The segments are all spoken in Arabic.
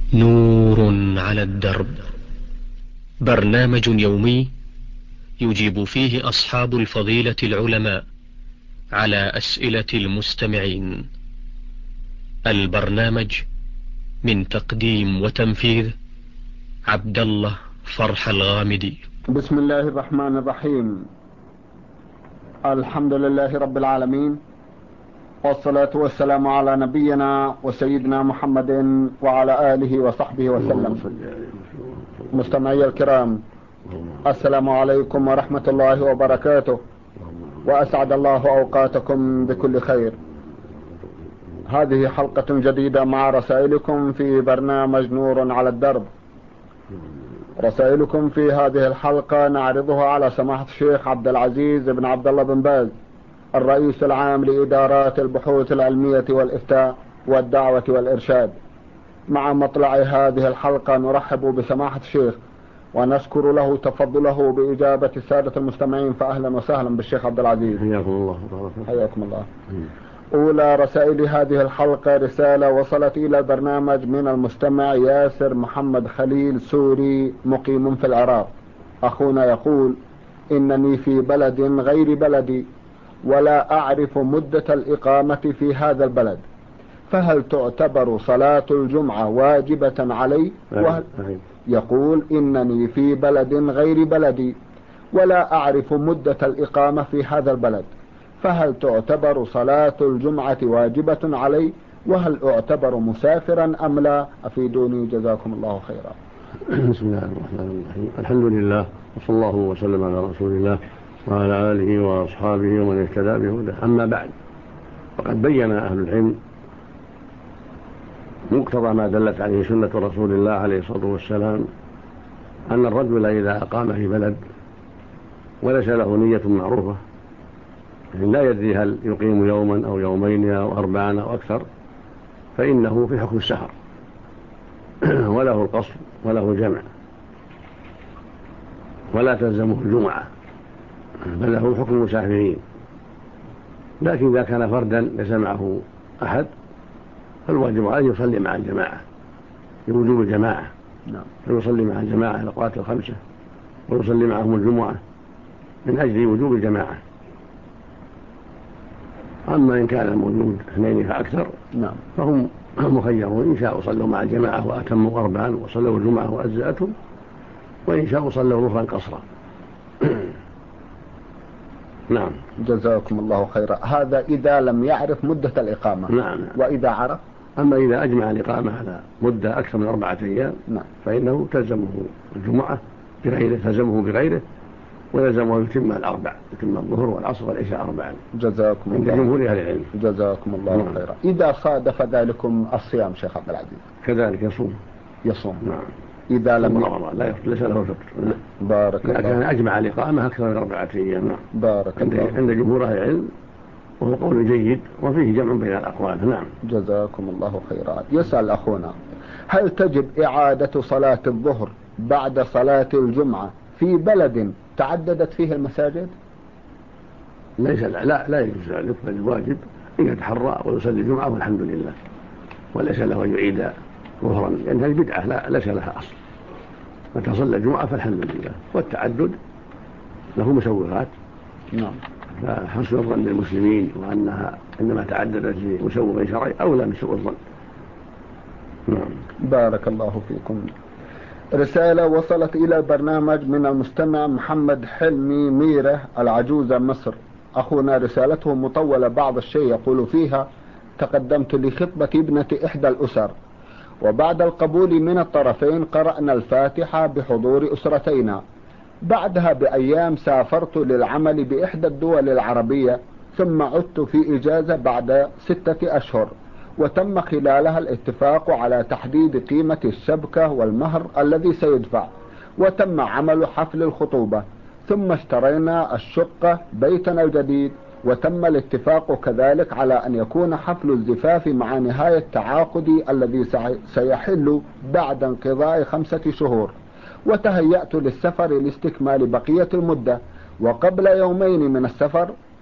نور على الدرب، برنامج يومي يجيب فيه أصحاب الفضيلة العلماء على أسئلة المستمعين. البرنامج من تقديم وتنفيذ عبد الله فرح الغامدي. بسم الله الرحمن الرحيم. الحمد لله رب العالمين، والصلاة والسلام على نبينا وسيدنا محمد وعلى آله وصحبه وسلم. مستمعي الكرام، السلام عليكم ورحمة الله وبركاته، وأسعد الله أوقاتكم بكل خير. هذه حلقة جديدة مع رسائلكم في برنامج نور على الدرب. رسائلكم في هذه الحلقة نعرضها على سماحة الشيخ عبد العزيز بن عبد الله بن باز، الرئيس العام لإدارات البحوث العلمية والإفتاء والدعوة والإرشاد. مع مطلع هذه الحلقة نرحب بسماحة الشيخ ونشكر له تفضله بإجابة السادة المستمعين، فأهلا وسهلا بالشيخ عبد العزيز. حياكم الله. حياكم الله. أولى رسائل هذه الحلقة رسالة وصلت إلى البرنامج من المستمع ياسر محمد خليل سوري مقيم في العراق. أخونا يقول: إنني في بلد غير بلدي ولا أعرف مدة الإقامة في هذا البلد، فهل تعتبر صلاة الجمعة واجبة علي؟ يقول: إنني في بلد غير بلدي ولا أعرف مدة الإقامة في هذا البلد، فهل تعتبر صلاة الجمعة واجبة علي؟ وهل أعتبر مسافرا أم لا؟ أفيدوني جزاكم الله خيرا. بسم الله الرحمن الرحيم. الحمد لله، وصلى الله وسلم على رسول الله وعلى آله وأصحابه ومن اهتدى بهداه. أما بعد، فقد بين أهل العلم مقتضى ما دلت عليه سنة رسول الله عليه الصلاة والسلام أن الرجل إذا أقام في بلد وليس له نية معروفة، يعني لا يدري هل يقيم يوما أو يومين أو 4 أو أكثر، فإنه في حكم السفر وله القصر وله الجمع، ولا تلزمه الجمعة، بل له حكم المسافرين. لكن إذا كان فردا ليس معه أحد فالواجب أن يصلي مع الجماعة بوجوب الجماعة، فيصلي مع الجماعة الأوقات الخمسة ويصلي معهم الجمعة من أجل وجوب الجماعة. أما إن كان موجود 2 فأكثر فهم مخيرون، إن شاءوا صلوا مع الجماعة وأتموا 4 وصلوا الجمعة وأجزأتهم، وإن شاءوا صلوا ظهرا قصرا. نعم. جزاكم الله خيرا. هذا إذا لم يعرف مدة الإقامة. نعم. وإذا عرف؟ أما إذا أجمع الإقامة على مدة أكثر من 4 أيام فإنه تلزمه الجمعة بغيره، تلزمه بغيره، ويلزمه يتم 4، يتم الظهر والعصر والعشاء 4. جزاكم الله. عند جمهور أهل العلم. جزاكم الله خيرا. إذا صادف ذلكم الصيام شيخ عبد العزيز كذلك يصوم. نعم. إذا لم لا ليس له فطر. بارك الله. لكن أجمع الإقامة أكثر من 4 أيام. نعم. بارك الله. عند جمهور أهل العلم، وهو قول جيد وفيه جمع بين الأقوال. نعم. جزاكم الله خيرا. يسأل أخونا: هل تجب إعادة صلاة الظهر بعد صلاة الجمعة في بلد تعددت فيه المساجد؟ ليس لا يجوز ذلك، بل الواجب أن يتحرى ويصلي الجمعة والحمد لله، وليس له أن يعيد ظهرا، لأن هذه بدعة ليس لها أصل. متى صلى الجمعة فالحمد لله. والتعدد له مسوغات. نعم. فحسن الظن للمسلمين وأنها إنما تعددت لمسوغ شرعي أولى من سوء الظن. نعم. بارك الله فيكم. رسالة وصلت إلى البرنامج من المستمع محمد حلمي ميرة العجوزة مصر. أخونا رسالته مطولة بعض الشيء، يقول فيها: تقدمت لخطبة ابنة إحدى الأسر، وبعد القبول من الطرفين قرأنا الفاتحة بحضور أسرتينا. بعدها بأيام سافرت للعمل بإحدى الدول العربية، ثم عدت في إجازة بعد 6 أشهر، وتم خلالها الاتفاق على تحديد قيمة الشبكة والمهر الذي سيدفع، وتم عمل حفل الخطوبة، ثم اشترينا الشقة بيتنا الجديد، وتم الاتفاق كذلك على أن يكون حفل الزفاف مع نهاية تعاقدي الذي سيحل بعد انقضاء 5 شهور. وتهيأت للسفر لاستكمال بقية المدة، وقبل يومين من السفر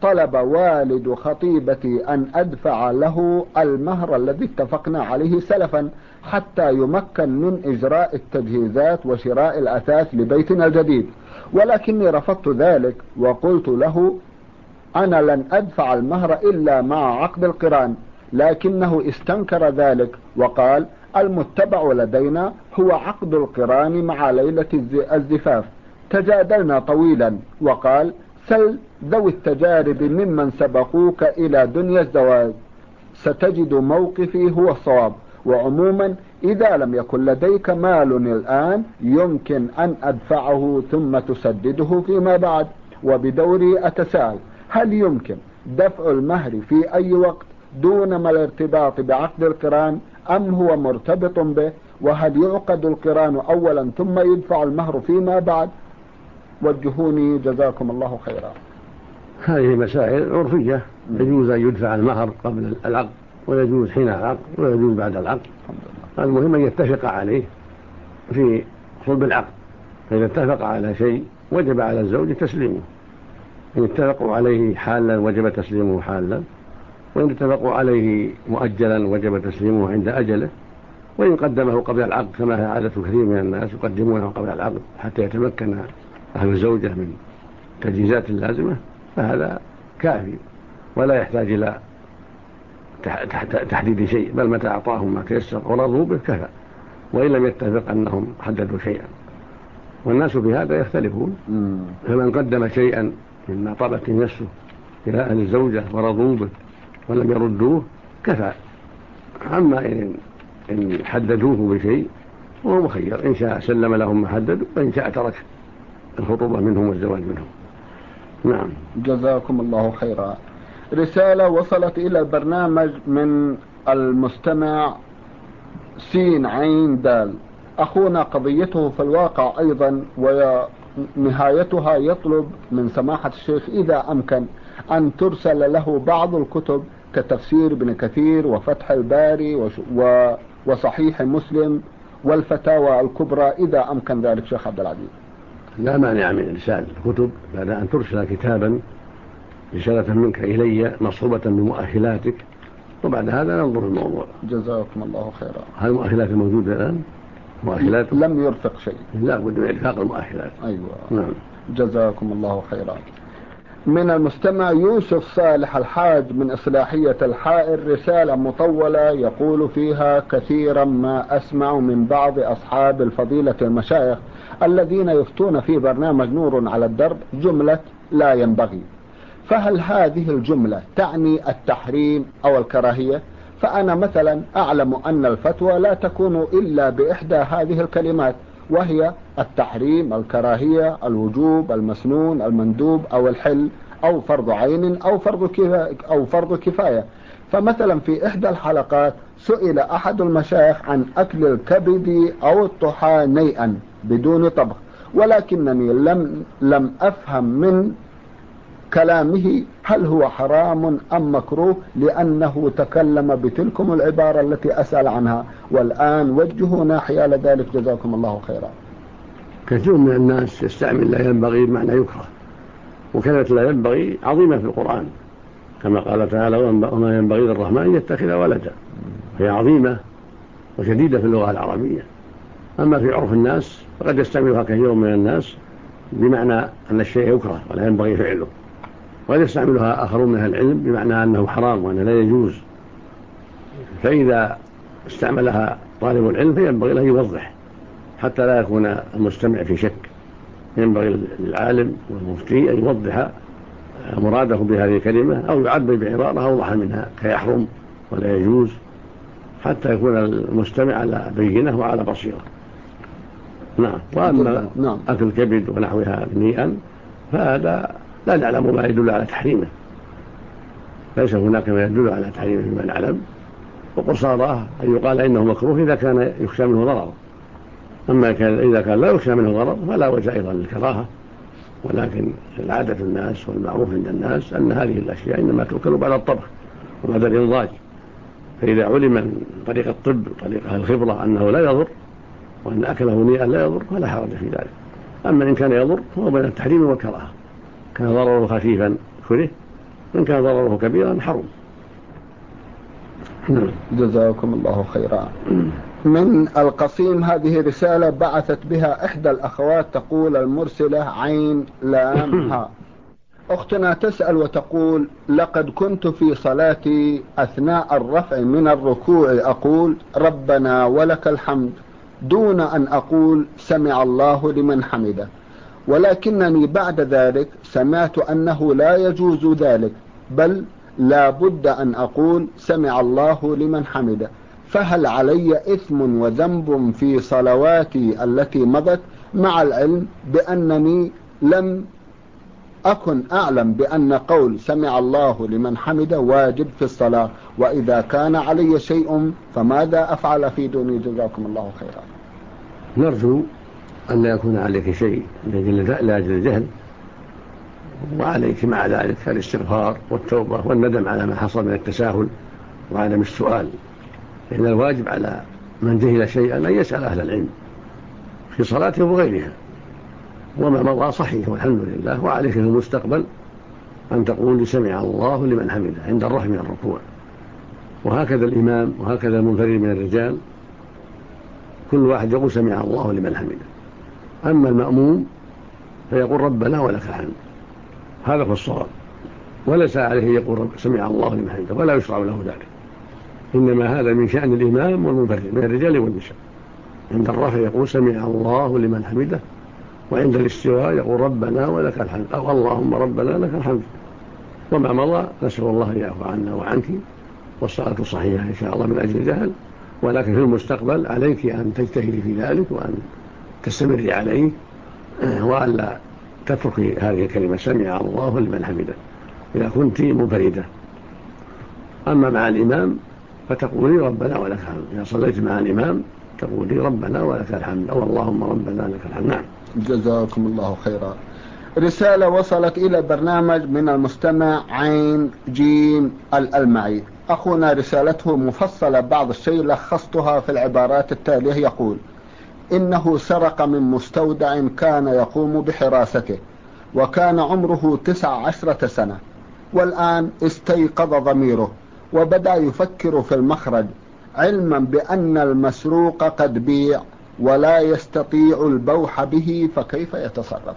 طلب والد خطيبتي أن أدفع له المهر الذي اتفقنا عليه سلفا حتى يمكن من إجراء التجهيزات وشراء الأثاث لبيتنا الجديد، ولكني رفضت ذلك وقلت له أنا لن أدفع المهر إلا مع عقد القران، لكنه استنكر ذلك وقال المتبع لدينا هو عقد القران مع ليلة الزفاف. تجادلنا طويلا وقال سل ذوي التجارب ممن سبقوك إلى دنيا الزواج ستجد موقفي هو الصواب، وعموما إذا لم يكن لديك مال الآن يمكن أن أدفعه ثم تسدده فيما بعد. وبدوري أتساءل هل يمكن دفع المهر في أي وقت دون ما الارتباط بعقد القران أم هو مرتبط به؟ وهل يعقد القران أولا ثم يدفع المهر فيما بعد؟ وجهوني جزاكم الله خيرا. هذه مسائل عرفية، يجوز أن يدفع المهر قبل العقد ويجوز حين العقد ويجوز بعد العقد. المهم أن يتفق عليه في صلب العقد، فإذا اتفق على شيء وجب على الزوج تسليمه، إن اتفقوا عليه حالا وجب تسليمه حالا، وإن اتفقوا عليه مؤجلا وجب تسليمه عند أجله، وإن قدمه قبل العقد كما هي عادة كثير من الناس يقدمونه قبل العقد حتى يتمكن أهل الزوجة من تجهيزات اللازمة فهذا كافي ولا يحتاج إلى تحديد شيء، بل متى أعطاهم ما تيسر ورضوا به كفى، وإن لم يتفق أنهم حددوا شيئا. والناس بهذا يختلفون، فمن قدم شيئا مما طلبت نفسه إلى أهل الزوجة ورضوا به ولم يردوه كفى. أما إن حددوه بشيء وهو مخير، إن شاء سلم لهم ما حددوا وإن شاء ترك الخطوبة منهم والزواج منهم. نعم. جزاكم الله خيرا. رسالة وصلت إلى البرنامج من المستمع سين عين دال. أخونا قضيته في الواقع أيضا ونهايتها يطلب من سماحة الشيخ إذا أمكن أن ترسل له بعض الكتب كتفسير ابن كثير وفتح الباري وصحيح مسلم والفتاوى الكبرى إذا أمكن ذلك شيخ عبد العزيز. لا مانع من إرسال الكتب بعد أن ترسل كتابا رسالة منك إلي مصحوبة بمؤهلاتك، وبعد هذا ننظر الموضوع. جزاكم الله خيرا. هل المؤهلات الموجودة الآن؟ مؤهلات لم يرفق شيء. لا بد من إرفاق المؤهلات. أيوة. نعم. جزاكم الله خيرا. من المستمع يوسف صالح الحاج من إصلاحية الحائر رسالة مطولة يقول فيها كثيرا ما أسمع من بعض أصحاب الفضيلة المشايخ الذين يفتون في برنامج نور على الدرب جملة لا ينبغي، فهل هذه الجملة تعني التحريم أو الكراهية؟ فأنا مثلا أعلم أن الفتوى لا تكون إلا بإحدى هذه الكلمات، وهي التحريم، الكراهية، الوجوب، المسنون، المندوب أو الحل أو فرض عين أو فرض كفاية. فمثلا في إحدى الحلقات سئل أحد المشايخ عن أكل الكبد أو الطحى نيئا بدون طبخ، ولكنني لم أفهم من كلامه هل هو حرام أم مكروه، لأنه تكلم بتلكم العبارة التي أسأل عنها، والآن وجهوا حيال ذلك جزاكم الله خيرا. كثير من الناس يستعمل لا ينبغي بمعنى يكره، وكانت لا ينبغي عظيمة في القرآن كما قال تعالى وما ينبغي للرحمن أن يتخذ ولدا، هي عظيمة وشديدة في اللغة العربية. أما في عرف الناس فقد يستعملها كثير من الناس بمعنى أن الشيء يكره ولا ينبغي فعله، وقد يستعملها آخرون من أهل العلم بمعنى أنه حرام وأنه لا يجوز. فإذا استعملها طالب العلم فينبغي له يوضح حتى لا يكون المستمع في شك، ينبغي للعالم والمفتي أن يوضح مراده بهذه الكلمة أو يعبر بعبارة أوضح منها كيحرم ولا يجوز، حتى يكون المستمع على بينة وعلى بصيرة. نعم. وأما أكل الكبد ونحوها نيئا فهذا لا نعلم ما يدل على تحريمه، ليس هناك ما يدل على تحريمه فيما نعلم، وقصاراه أن يقال إنه مكروه إذا كان يخشى منه ضرر، أما إذا كان لا يخشى منه ضرر فلا وجه أيضا للكراهة. ولكن العادة الناس والمعروف عند الناس أن هذه الأشياء إنما تؤكل بعد الطبخ وبعد الإنضاج، فإذا علم من طريق الطب وطريق الخبرة أنه لا يضر وأن أكله نيئا لا يضر فلا حرج في ذلك. أما إن كان يضر فهو بين التحريم والكراهة، كان ضرره خفيفا كره إن كان ضرره كبيرا حرم. جزاكم الله خيرا. من القصيم هذه رسالة بعثت بها إحدى الأخوات تقول المرسلة عين لام ها. أختنا تسأل وتقول: لقد كنت في صلاتي أثناء الرفع من الركوع أقول ربنا ولك الحمد دون أن أقول سمع الله لمن حمده، ولكنني بعد ذلك سمعت أنه لا يجوز ذلك، بل لا بد أن أقول سمع الله لمن حمده، فهل علي إثم وذنب في صلواتي التي مضت، مع العلم بأنني لم أكن أعلم بأن قول سمع الله لمن حمده واجب في الصلاة، وإذا كان علي شيء فماذا أفعل في دوني؟ جزاكم الله خيرا. نرجو أن لا يكون عليك شيء لأجل الجهل، وعليك مع ذلك الاستغفار والتوبة والندم على ما حصل من التساهل وعدم السؤال، لأن الواجب على من جهل شيئا أن يسأل أهل العلم في صلاته وغيرها، وما مضى صحيح والحمد لله. وعليك في المستقبل أن تقول سمع الله لمن حمده عند الرفع من الركوع، وهكذا الإمام وهكذا المنفرد من الرجال كل واحد يقول سمع الله لمن حمده. أما المأموم فيقول ربنا ولك الحمد، هذا هو الصواب، وليس عليه يقول سمع الله لمن حمده، ولا يشرع له ذلك، إنما هذا من شأن الإمام والمنفرد من الرجال والنساء. عند الرفع يقول سمع الله لمن حمده، وعند الاستواء يقول ربنا ولك الحمد أو اللهم ربنا لك الحمد. وما مضى نسأل الله أن يعفو عنا وعنك، والصلاة صحيحة إن شاء الله من أجل الجهل، ولكن في المستقبل عليك أن تجتهدي في ذلك وأن تستمري عليه، وألا تتركي هذه الكلمة سمع الله لمن حمده إذا كنت منفردة. أما مع الإمام فتقولي ربنا ولك الحمد، إذا صليت مع الإمام تقولي ربنا ولك الحمد أو اللهم ربنا لك الحمد. نعم. جزاكم الله خيرا. رسالة وصلت إلى برنامج من المستمع عين جيم الألمعي. أخونا رسالته مفصلة بعض الشيء لخصتها في العبارات التالية. يقول: إنه سرق من مستودع كان يقوم بحراسته، وكان عمره 19 سنة، والآن استيقظ ضميره وبدأ يفكر في المخرج، علما بأن المسروق قد بيع ولا يستطيع البوح به، فكيف يتصرف؟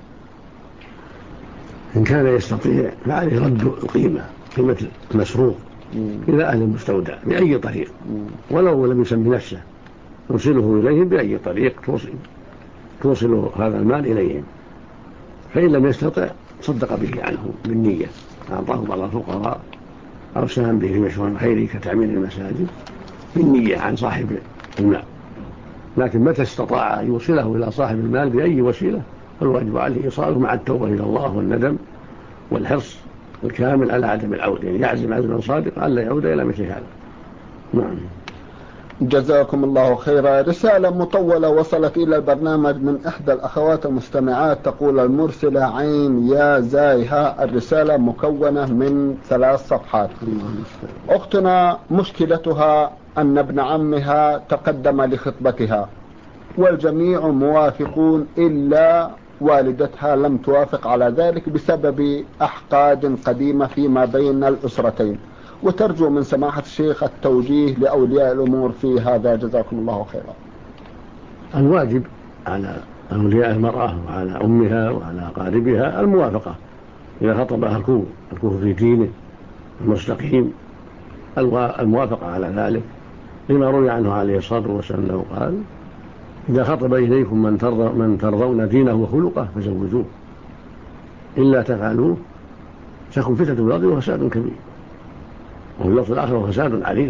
إن كان يستطيع فعليه رد قيمة المسروق إلى أهل المستودع بأي طريق، ولو لم يسمي نفسه يوصله إليهم بأي طريق توصل هذا المال إليهم. فإن لم يستطع صدق به عنه بالنية، أعطاه بعض الفقراء أو ساهم به في مشروع خيري كتعمير المساجد بالنية عن صاحب المال. لكن متى استطاع أن يوصله إلى صاحب المال بأي وسيلة فالواجب عليه إيصاله مع التوبة إلى الله والندم والحرص الكامل على عدم العودة، يعني يعزم عزما صادقا ألا يعود إلى مثل هذا. نعم. جزاكم الله خيرا. رسالة مطولة وصلت إلى البرنامج من إحدى الأخوات المستمعات تقول المرسلة عين يا زايها. الرسالة مكونة من 3 صفحات. أختنا مشكلتها أن ابن عمها تقدم لخطبتها والجميع موافقون إلا والدتها لم توافق على ذلك بسبب أحقاد قديمة فيما بين الأسرتين، وترجو من سماحة الشيخ التوجيه لأولياء الأمور في هذا. جزاكم الله خيرا. الواجب على أولياء المرأة وعلى أمها وعلى أقاربها الموافقة إذا خطبها الكوف في دينه المستقيم، الموافقة على ذلك، لما روي عنه عليه الصلاة والسلام قال: إذا خطب إليكم من ترضون دينه وخلقه فزوجوه، إلا تفعلوه تكن فتنة في الأرض وفساد كبير، وفي اللفظ الآخر وفساد عريض.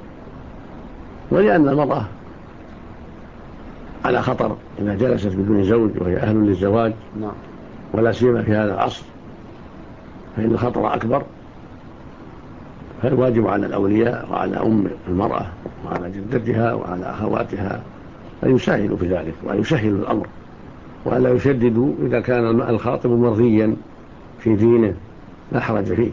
ولأن المرأة على خطر إذا جلست بدون زوج وهي أهل للزواج، ولا سيما في هذا العصر فإن الخطر أكبر. فالواجب على الأولياء وعلى أم المرأة وعلى جدتها وعلى أخواتها أن يسهلوا في ذلك وأن يسهلوا الأمر، وألا يشددوا إذا كان الخاطب مرضيا في دينه لا حرج فيه.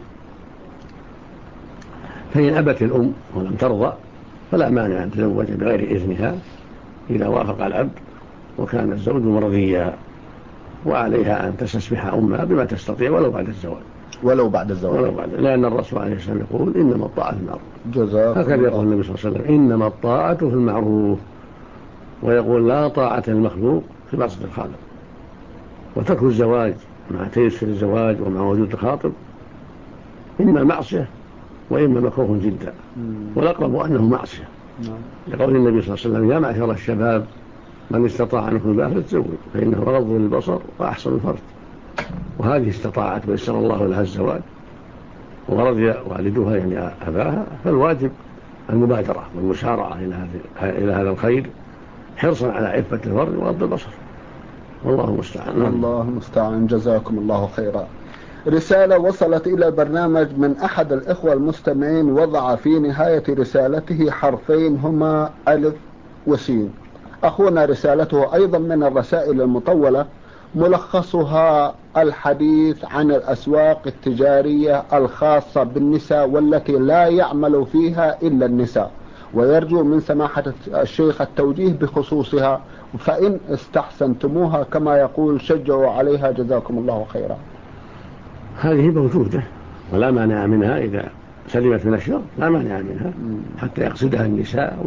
فإن أبت الأم ولم ترضى فلا مانع أن تزوج بغير إذنها إذا وافق العبد وكان الزوج مرضيا، وعليها أن تستسمح أمها بما تستطيع ولو بعد الزواج. ولو بعد الزواج. ولو بعد، لأن الرسول عليه السلام يقول إنما الطاعة في المعروف. جزاك هكذا يقول النبي صلى الله عليه وسلم إنما الطاعة في المعروف، ويقول لا طاعة للمخلوق في معصية الخالق. وترك الزواج مع تيسير الزواج ومع وجود الخاطب إما معصية وإما مكروه جدا، والأقرب أنه معصية، لقول النبي صلى الله عليه وسلم يا معشر الشباب من استطاع منكم الباء فليتزوج فإنه غض للبصر وأحسن الفرج. وهذه استطاعت ويسر الله لها الزواج ورضي والدها يعني أباها، فالواجب المبادرة والمسارعة إلى هذا الخير حرصا على عفة الفرج وغض البصر، والله المستعان. الله المستعان. جزاكم الله خيرا. رسالة وصلت إلى البرنامج من أحد الإخوة المستمعين، وضع في نهاية رسالته حرفين هما ألف وسين. أخونا رسالته أيضا من الرسائل المطولة، ملخصها الحديث عن الأسواق التجارية الخاصة بالنساء والتي لا يعمل فيها إلا النساء، ويرجو من سماحة الشيخ التوجيه بخصوصها، فإن استحسنتموها كما يقول شجعوا عليها جزاكم الله خيرا. هذه موجودة ولا مانع منها، إذا سلمت من الشر لا مانع منها حتى يقصدها النساء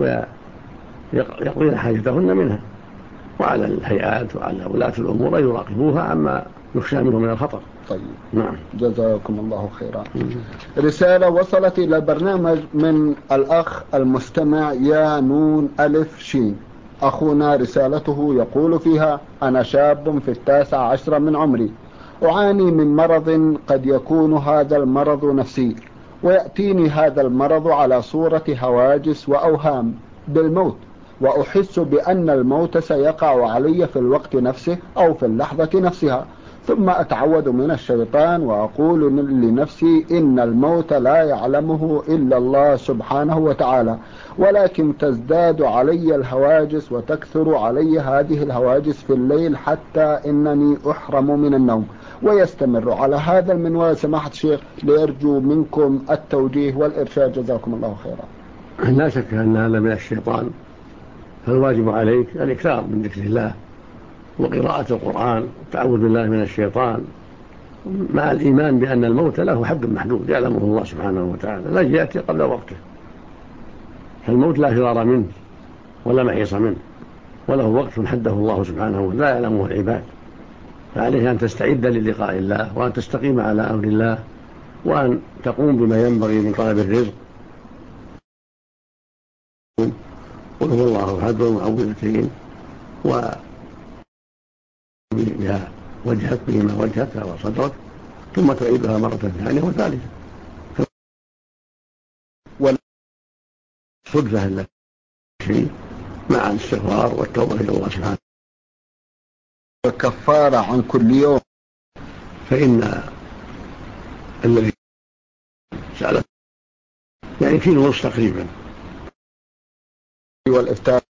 ويقضين حاجتهن منها، وعلى الهيئات وعلى ولاة الأمور أن يراقبوها عما يخشى منه من الخطر. طيب نعم. جزاكم الله خيرا. رسالة وصلت إلى البرنامج من الأخ المستمع يا نون ألف شين. أخونا رسالته يقول فيها أنا شاب في 19 من عمري، أعاني من مرض قد يكون هذا المرض نفسي، ويأتيني هذا المرض على صورة هواجس وأوهام بالموت، وأحس بأن الموت سيقع علي في الوقت نفسه أو في اللحظة نفسها، ثم أتعوذ من الشيطان وأقول لنفسي إن الموت لا يعلمه إلا الله سبحانه وتعالى، ولكن تزداد علي الهواجس وتكثر علي هذه الهواجس في الليل حتى إنني أحرم من النوم، ويستمر على هذا المنوال سماحة الشيخ، ليرجو منكم التوجيه والإرشاد جزاكم الله خيرا. لا شك أن هذا من الشيطان، فالواجب عليك الإكثار من ذكر الله وقراءة القرآن والتعوذ بالله من الشيطان، مع الإيمان بأن الموت له حد محدود يعلمه الله سبحانه وتعالى لا يأتي قبل وقته، فالموت لا فرار منه ولا محيص منه، وله وقت حده الله سبحانه وتعالى لا يعلمه العباد، فعليه أن تستعد للقاء الله وأن تستقيم على أمر الله وأن تقوم بما ينبغي من طلب الرزق. قل هو الله أحد والمعوذتين بها وجهك بهما وجهك وصدرك، ثم تعيدها مرة ثانية وثالثة والصدفة التي شيء مع الاستغفار والتوبة إلى الله سبحانه والكفارة عن كل يوم. فإن الذي سألت يعني كيلو ونصف تقريبا، والإفتاء